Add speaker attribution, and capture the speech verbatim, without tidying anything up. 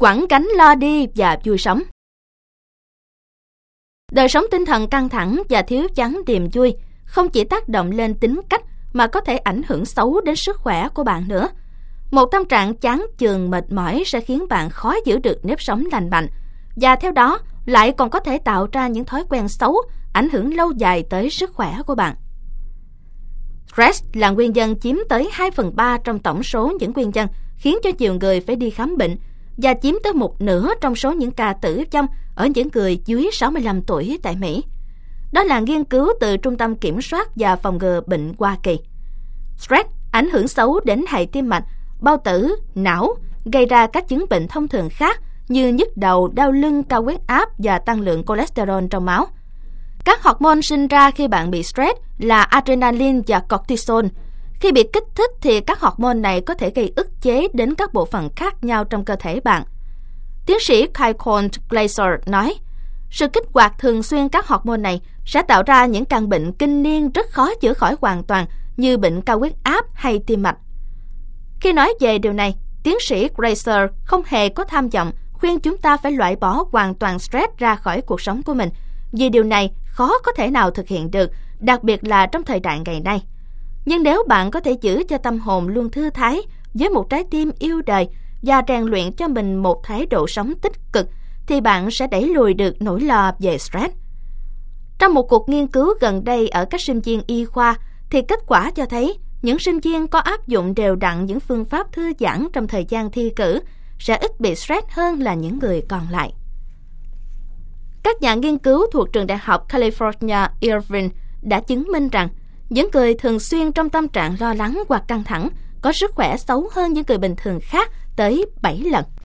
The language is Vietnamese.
Speaker 1: quẳng gánh lo đi và vui sống. Đời sống tinh thần căng thẳng và thiếu vắng niềm vui không chỉ tác động lên tính cách mà có thể ảnh hưởng xấu đến sức khỏe của bạn nữa. Một tâm trạng chán chường mệt mỏi sẽ khiến bạn khó giữ được nếp sống lành mạnh, và theo đó lại còn có thể tạo ra những thói quen xấu ảnh hưởng lâu dài tới sức khỏe của bạn. Stress là nguyên nhân chiếm tới hai phần ba trong tổng số những nguyên nhân khiến cho nhiều người phải đi khám bệnh và chiếm tới một nửa trong số những ca tử vong ở những người dưới sáu mươi lăm tuổi tại Mỹ. Đó là nghiên cứu từ Trung tâm Kiểm soát và Phòng ngừa Bệnh Hoa Kỳ. Stress ảnh hưởng xấu đến hệ tim mạch, bao tử, não, gây ra các chứng bệnh thông thường khác như nhức đầu, đau lưng, cao huyết áp và tăng lượng cholesterol trong máu. Các hormone sinh ra khi bạn bị stress là adrenaline và cortisol. Khi bị kích thích thì các hormone này có thể gây ức chế đến các bộ phận khác nhau trong cơ thể bạn. Tiến sĩ Kyle Glaser nói, sự kích hoạt thường xuyên các hormone này sẽ tạo ra những căn bệnh kinh niên rất khó chữa khỏi hoàn toàn như bệnh cao huyết áp hay tim mạch. Khi nói về điều này, tiến sĩ Glaser không hề có tham vọng khuyên chúng ta phải loại bỏ hoàn toàn stress ra khỏi cuộc sống của mình, vì điều này khó có thể nào thực hiện được, đặc biệt là trong thời đại ngày nay. Nhưng nếu bạn có thể giữ cho tâm hồn luôn thư thái với một trái tim yêu đời và rèn luyện cho mình một thái độ sống tích cực, thì bạn sẽ đẩy lùi được nỗi lo về stress. Trong một cuộc nghiên cứu gần đây ở các sinh viên y khoa, thì kết quả cho thấy những sinh viên có áp dụng đều đặn những phương pháp thư giãn trong thời gian thi cử sẽ ít bị stress hơn là những người còn lại. Các nhà nghiên cứu thuộc trường đại học California Irvine đã chứng minh rằng những người thường xuyên trong tâm trạng lo lắng hoặc căng thẳng có sức khỏe xấu hơn những người bình thường khác tới bảy lần.